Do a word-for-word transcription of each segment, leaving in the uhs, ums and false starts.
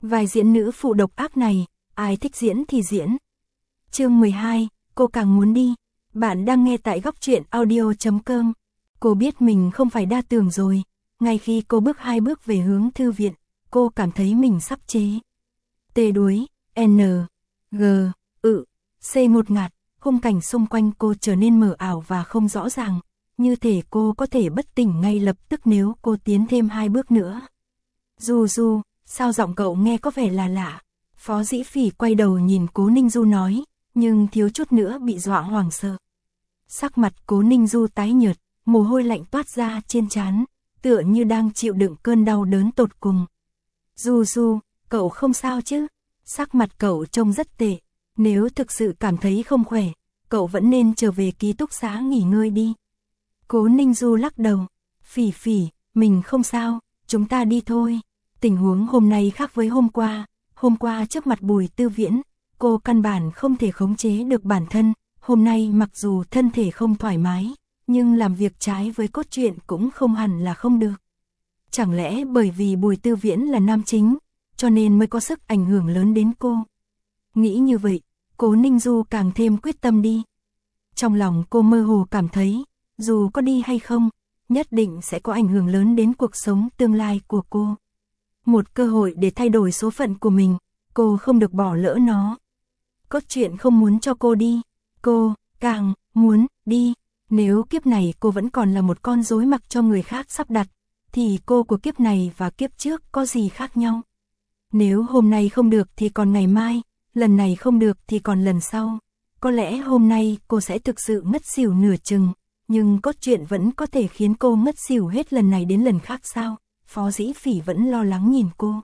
Vai diễn nữ phụ độc ác này, ai thích diễn thì diễn. Chương mười hai, cô càng muốn đi. Bạn đang nghe tại góc truyện audio chấm com. Cô biết mình không phải đa tưởng rồi, ngay khi cô bước hai bước về hướng thư viện, cô cảm thấy mình sắp chế. Tê đuối, N, G, ự, C ngột ngạt, khung cảnh xung quanh cô trở nên mờ ảo và không rõ ràng, như thể cô có thể bất tỉnh ngay lập tức nếu cô tiến thêm hai bước nữa. Du Du, sao giọng cậu nghe có vẻ là lạ? Phó Dĩ Phỉ quay đầu nhìn Cố Ninh Du nói, nhưng thiếu chút nữa bị dọa hoảng sợ. Sắc mặt Cố Ninh Du tái nhợt, mồ hôi lạnh toát ra trên trán, tựa như đang chịu đựng cơn đau đớn tột cùng. Du Du, cậu không sao chứ? Sắc mặt cậu trông rất tệ, nếu thực sự cảm thấy không khỏe, cậu vẫn nên trở về ký túc xá nghỉ ngơi đi. Cố Ninh Du lắc đầu, Phỉ Phỉ, mình không sao, chúng ta đi thôi. Tình huống hôm nay khác với hôm qua, hôm qua trước mặt Bùi Tư Viễn, cô căn bản không thể khống chế được bản thân, hôm nay mặc dù thân thể không thoải mái, nhưng làm việc trái với cốt truyện cũng không hẳn là không được. Chẳng lẽ bởi vì Bùi Tư Viễn là nam chính, cho nên mới có sức ảnh hưởng lớn đến cô? Nghĩ như vậy, Cố Ninh Du càng thêm quyết tâm đi. Trong lòng cô mơ hồ cảm thấy, dù có đi hay không, nhất định sẽ có ảnh hưởng lớn đến cuộc sống tương lai của cô. Một cơ hội để thay đổi số phận của mình, cô không được bỏ lỡ nó. Cốt truyện không muốn cho cô đi, cô càng muốn đi. Nếu kiếp này cô vẫn còn là một con rối mặc cho người khác sắp đặt, thì cô của kiếp này và kiếp trước có gì khác nhau? Nếu hôm nay không được thì còn ngày mai, lần này không được thì còn lần sau. Có lẽ hôm nay cô sẽ thực sự ngất xỉu nửa chừng, nhưng cốt truyện vẫn có thể khiến cô ngất xỉu hết lần này đến lần khác sao? Phó Dĩ Phỉ vẫn lo lắng nhìn cô.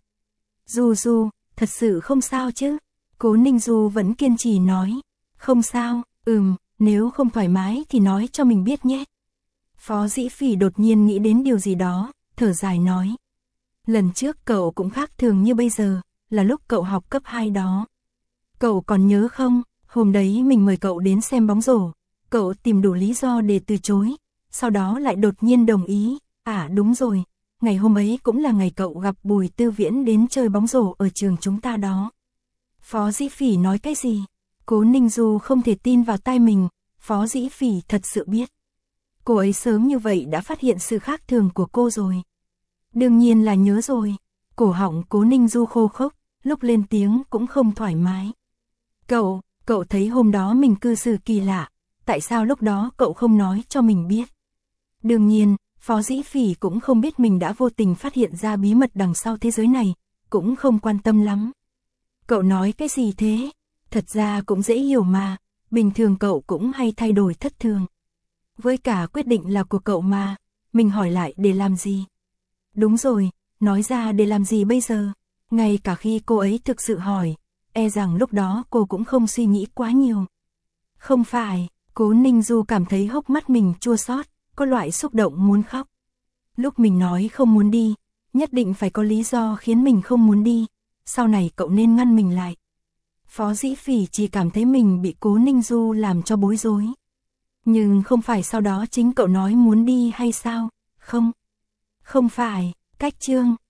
Du Du, thật sự không sao chứ? Cố Ninh Du vẫn kiên trì nói. Không sao, ừm, nếu không thoải mái thì nói cho mình biết nhé. Phó Dĩ Phỉ đột nhiên nghĩ đến điều gì đó, thở dài nói. Lần trước cậu cũng khác thường như bây giờ, là lúc cậu học cấp hai đó. Cậu còn nhớ không, hôm đấy mình mời cậu đến xem bóng rổ, cậu tìm đủ lý do để từ chối, sau đó lại đột nhiên đồng ý. À đúng rồi, ngày hôm ấy cũng là ngày cậu gặp Bùi Tư Viễn đến chơi bóng rổ ở trường chúng ta đó. Phó Dĩ Phỉ nói cái gì? Cố Ninh Du không thể tin vào tai mình, Phó Dĩ Phỉ thật sự biết. Cô ấy sớm như vậy đã phát hiện sự khác thường của cô rồi. Đương nhiên là nhớ rồi. Cổ họng Cố Ninh Du khô khốc, lúc lên tiếng cũng không thoải mái. Cậu, cậu thấy hôm đó mình cư xử kỳ lạ, tại sao lúc đó cậu không nói cho mình biết? Đương nhiên, Phó Dĩ Phỉ cũng không biết mình đã vô tình phát hiện ra bí mật đằng sau thế giới này, cũng không quan tâm lắm. Cậu nói cái gì thế? Thật ra cũng dễ hiểu mà, bình thường cậu cũng hay thay đổi thất thường. Với cả quyết định là của cậu mà, mình hỏi lại để làm gì? Đúng rồi, nói ra để làm gì bây giờ? Ngay cả khi cô ấy thực sự hỏi, e rằng lúc đó cô cũng không suy nghĩ quá nhiều. Không phải, Cố Ninh Du cảm thấy hốc mắt mình chua xót, có loại xúc động muốn khóc. Lúc mình nói không muốn đi, nhất định phải có lý do khiến mình không muốn đi, sau này cậu nên ngăn mình lại. Phó Dĩ Phỉ chỉ cảm thấy mình bị Cố Ninh Du làm cho bối rối. Nhưng không phải sau đó chính cậu nói muốn đi hay sao? Không. Không phải, cách chương,